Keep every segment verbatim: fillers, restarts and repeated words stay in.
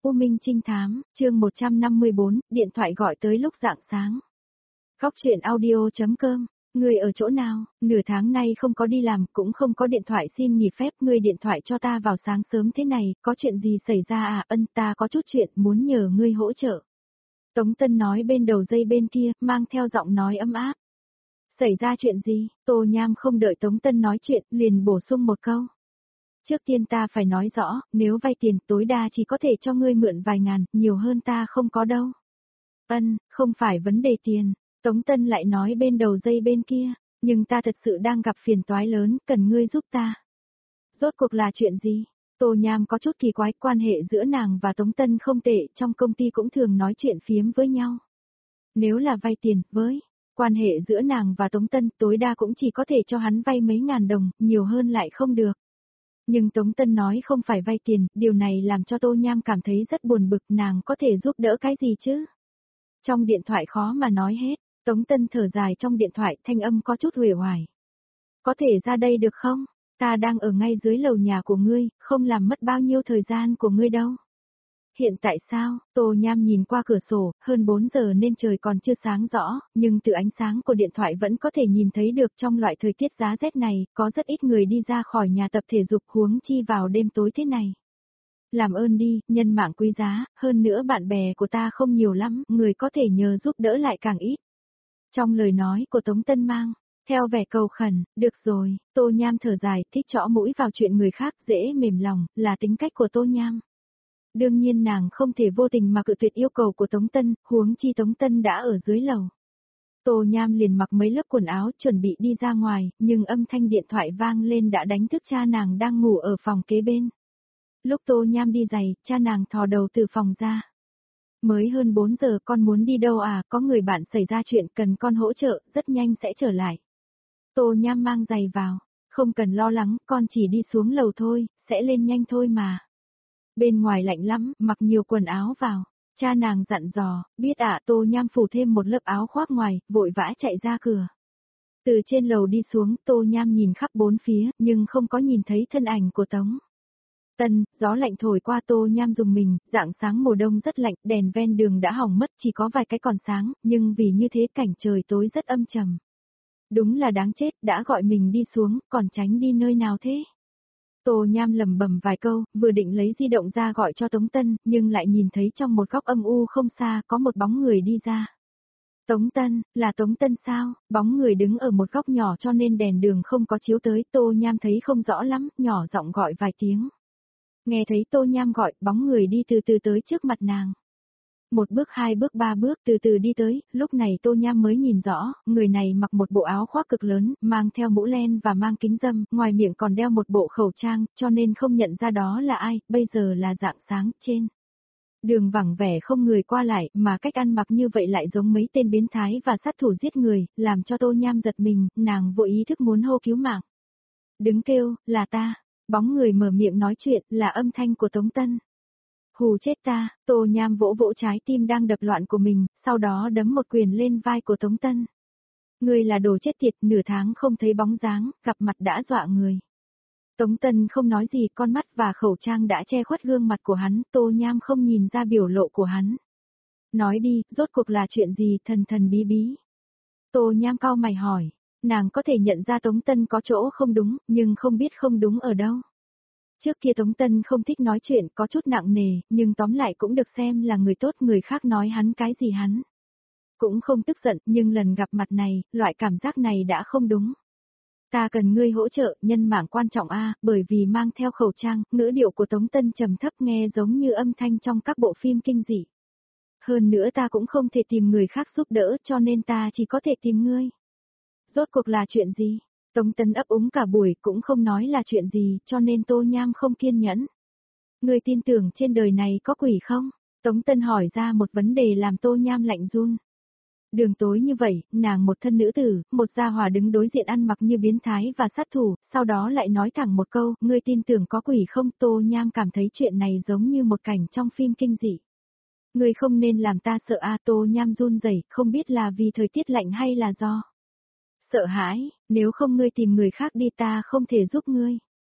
U Minh Trinh Thám, chương một trăm năm mươi bốn, điện thoại gọi tới lúc rạng sáng. Góc truyện audio chấm com, người ở chỗ nào, nửa tháng nay không có đi làm, cũng không có điện thoại xin nghỉ phép, ngươi điện thoại cho ta vào sáng sớm thế này, có chuyện gì xảy ra à? Ân, ta có chút chuyện muốn nhờ ngươi hỗ trợ. Tống Tân nói bên đầu dây bên kia, mang theo giọng nói ấm áp. Xảy ra chuyện gì? Tô Nham không đợi Tống Tân nói chuyện, liền bổ sung một câu. Trước tiên ta phải nói rõ, nếu vay tiền tối đa chỉ có thể cho ngươi mượn vài ngàn, nhiều hơn ta không có đâu. Ân, không phải vấn đề tiền, Tống Tân lại nói bên đầu dây bên kia, nhưng ta thật sự đang gặp phiền toái lớn, cần ngươi giúp ta. Rốt cuộc là chuyện gì? Tô Nham có chút kỳ quái, quan hệ giữa nàng và Tống Tân không tệ, trong công ty cũng thường nói chuyện phiếm với nhau. Nếu là vay tiền, với quan hệ giữa nàng và Tống Tân tối đa cũng chỉ có thể cho hắn vay mấy ngàn đồng, nhiều hơn lại không được. Nhưng Tống Tân nói không phải vay tiền, điều này làm cho Tô Nham cảm thấy rất buồn bực, nàng có thể giúp đỡ cái gì chứ? Trong điện thoại khó mà nói hết, Tống Tân thở dài trong điện thoại, thanh âm có chút uể oải. Có thể ra đây được không? Ta đang ở ngay dưới lầu nhà của ngươi, không làm mất bao nhiêu thời gian của ngươi đâu. Hiện tại sao? Tô Nham nhìn qua cửa sổ, hơn bốn giờ nên trời còn chưa sáng rõ, nhưng từ ánh sáng của điện thoại vẫn có thể nhìn thấy được trong loại thời tiết giá rét này, có rất ít người đi ra khỏi nhà tập thể dục huống chi vào đêm tối thế này. Làm ơn đi, nhân mạng quý giá, hơn nữa bạn bè của ta không nhiều lắm, người có thể nhờ giúp đỡ lại càng ít. Trong lời nói của Tống Tân mang, theo vẻ cầu khẩn, được rồi, Tô Nham thở dài, thích chõ mũi vào chuyện người khác, dễ mềm lòng, là tính cách của Tô Nham. Đương nhiên nàng không thể vô tình mà cự tuyệt yêu cầu của Tống Tân, huống chi Tống Tân đã ở dưới lầu. Tô Nham liền mặc mấy lớp quần áo chuẩn bị đi ra ngoài, nhưng âm thanh điện thoại vang lên đã đánh thức cha nàng đang ngủ ở phòng kế bên. Lúc Tô Nham đi giày, cha nàng thò đầu từ phòng ra. Mới hơn bốn giờ, con muốn đi đâu à, có người bạn xảy ra chuyện cần con hỗ trợ, rất nhanh sẽ trở lại. Tô Nham mang giày vào, không cần lo lắng, con chỉ đi xuống lầu thôi, sẽ lên nhanh thôi mà. Bên ngoài lạnh lắm, mặc nhiều quần áo vào. Cha nàng dặn dò, biết ạ. À, Tô Nham phủ thêm một lớp áo khoác ngoài, vội vã chạy ra cửa. Từ trên lầu đi xuống, Tô Nham nhìn khắp bốn phía, nhưng không có nhìn thấy thân ảnh của Tống Tân. Gió lạnh thổi qua, Tô Nham dùng mình, rạng sáng mùa đông rất lạnh, đèn ven đường đã hỏng mất, chỉ có vài cái còn sáng, nhưng vì như thế cảnh trời tối rất âm trầm. Đúng là đáng chết, đã gọi mình đi xuống, còn tránh đi nơi nào thế? Tô Nham lẩm bẩm vài câu, vừa định lấy di động ra gọi cho Tống Tân, nhưng lại nhìn thấy trong một góc âm u không xa có một bóng người đi ra. Tống Tân, là Tống Tân sao? Bóng người đứng ở một góc nhỏ cho nên đèn đường không có chiếu tới, Tô Nham thấy không rõ lắm, nhỏ giọng gọi vài tiếng. Nghe thấy Tô Nham gọi, bóng người đi từ từ tới trước mặt nàng. Một bước hai bước ba bước từ từ đi tới, lúc này Tô Nham mới nhìn rõ, người này mặc một bộ áo khoác cực lớn, mang theo mũ len và mang kính râm, ngoài miệng còn đeo một bộ khẩu trang, cho nên không nhận ra đó là ai, bây giờ là rạng sáng trên. Đường vắng vẻ không người qua lại, mà cách ăn mặc như vậy lại giống mấy tên biến thái và sát thủ giết người, làm cho Tô Nham giật mình, nàng vô ý thức muốn hô cứu mạng. Đứng kêu, là ta, bóng người mở miệng nói chuyện, là âm thanh của Tống Tân. Hù chết ta, Tô Nham vỗ vỗ trái tim đang đập loạn của mình, sau đó đấm một quyền lên vai của Tống Tân. Người là đồ chết tiệt, nửa tháng không thấy bóng dáng, gặp mặt đã dọa người. Tống Tân không nói gì, con mắt và khẩu trang đã che khuất gương mặt của hắn, Tô Nham không nhìn ra biểu lộ của hắn. Nói đi, rốt cuộc là chuyện gì, thần thần bí bí. Tô Nham cau mày hỏi, nàng có thể nhận ra Tống Tân có chỗ không đúng, nhưng không biết không đúng ở đâu. Trước kia Tống Tân không thích nói chuyện, có chút nặng nề, nhưng tóm lại cũng được xem là người tốt, người khác nói hắn cái gì hắn cũng không tức giận, nhưng lần gặp mặt này, loại cảm giác này đã không đúng. Ta cần ngươi hỗ trợ, nhân mạng quan trọng a, bởi vì mang theo khẩu trang, ngữ điệu của Tống Tân trầm thấp nghe giống như âm thanh trong các bộ phim kinh dị. Hơn nữa ta cũng không thể tìm người khác giúp đỡ, cho nên ta chỉ có thể tìm ngươi. Rốt cuộc là chuyện gì? Tống Tân ấp úng cả buổi cũng không nói là chuyện gì, cho nên Tô Nham không kiên nhẫn. Người tin tưởng trên đời này có quỷ không? Tống Tân hỏi ra một vấn đề làm Tô Nham lạnh run. Đường tối như vậy, nàng một thân nữ tử, một gia hỏa đứng đối diện ăn mặc như biến thái và sát thủ, sau đó lại nói thẳng một câu, ngươi tin tưởng có quỷ không? Tô Nham cảm thấy chuyện này giống như một cảnh trong phim kinh dị. Ngươi không nên làm ta sợ a. Tô Nham run rẩy, không biết là vì thời tiết lạnh hay là do sợ hãi, nếu không ngươi tìm người khác đi, ta không thể giúp ngươi.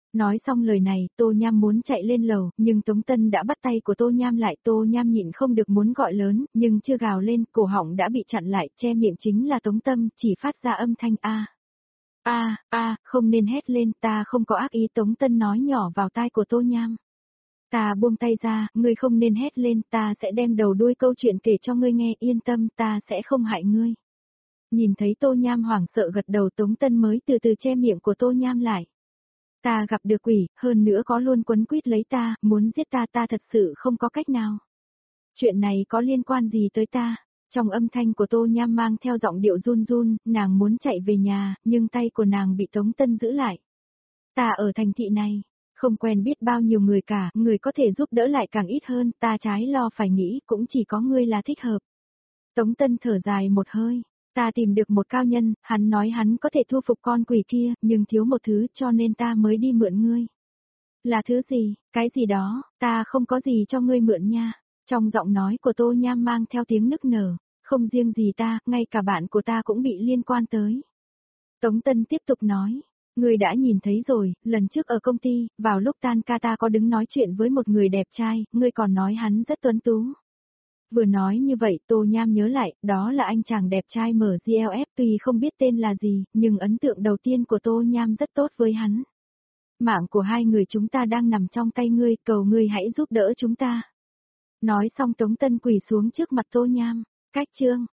Nói xong lời này, Tô Nham muốn chạy lên lầu, nhưng Tống Tân đã bắt tay của Tô Nham lại. Tô Nham nhịn không được muốn gọi lớn, nhưng chưa gào lên, cổ họng đã bị chặn lại, che miệng chính là Tống Tâm, chỉ phát ra âm thanh a. A, a, không nên hét lên, ta không có ác ý. Tống Tân nói nhỏ vào tai của Tô Nham. Ta buông tay ra, ngươi không nên hét lên, ta sẽ đem đầu đuôi câu chuyện kể cho ngươi nghe, yên tâm, ta sẽ không hại ngươi. Nhìn thấy Tô Nham hoảng sợ gật đầu, Tống Tân mới từ từ che miệng của Tô Nham lại. Ta gặp được quỷ, hơn nữa có luôn quấn quýt lấy ta, muốn giết ta, ta thật sự không có cách nào. Chuyện này có liên quan gì tới ta? Trong âm thanh của Tô Nham mang theo giọng điệu run run, nàng muốn chạy về nhà, nhưng tay của nàng bị Tống Tân giữ lại. Ta ở thành thị này, không quen biết bao nhiêu người cả, người có thể giúp đỡ lại càng ít hơn, ta trái lo phải nghĩ, cũng chỉ có ngươi là thích hợp. Tống Tân thở dài một hơi, ta tìm được một cao nhân, hắn nói hắn có thể thu phục con quỷ kia, nhưng thiếu một thứ cho nên ta mới đi mượn ngươi. Là thứ gì, cái gì đó, ta không có gì cho ngươi mượn nha. Trong giọng nói của Tô Nham mang theo tiếng nức nở, không riêng gì ta, ngay cả bạn của ta cũng bị liên quan tới. Tống Tân tiếp tục nói, ngươi đã nhìn thấy rồi, lần trước ở công ty, vào lúc tan ca ta có đứng nói chuyện với một người đẹp trai, ngươi còn nói hắn rất tuấn tú. Vừa nói như vậy, Tô Nham nhớ lại, đó là anh chàng đẹp trai mở giê lờ ép, tuy không biết tên là gì, nhưng ấn tượng đầu tiên của Tô Nham rất tốt với hắn. Mạng của hai người chúng ta đang nằm trong tay ngươi, cầu ngươi hãy giúp đỡ chúng ta. Nói xong Tống Tân quỳ xuống trước mặt Tô Nham, cách chương.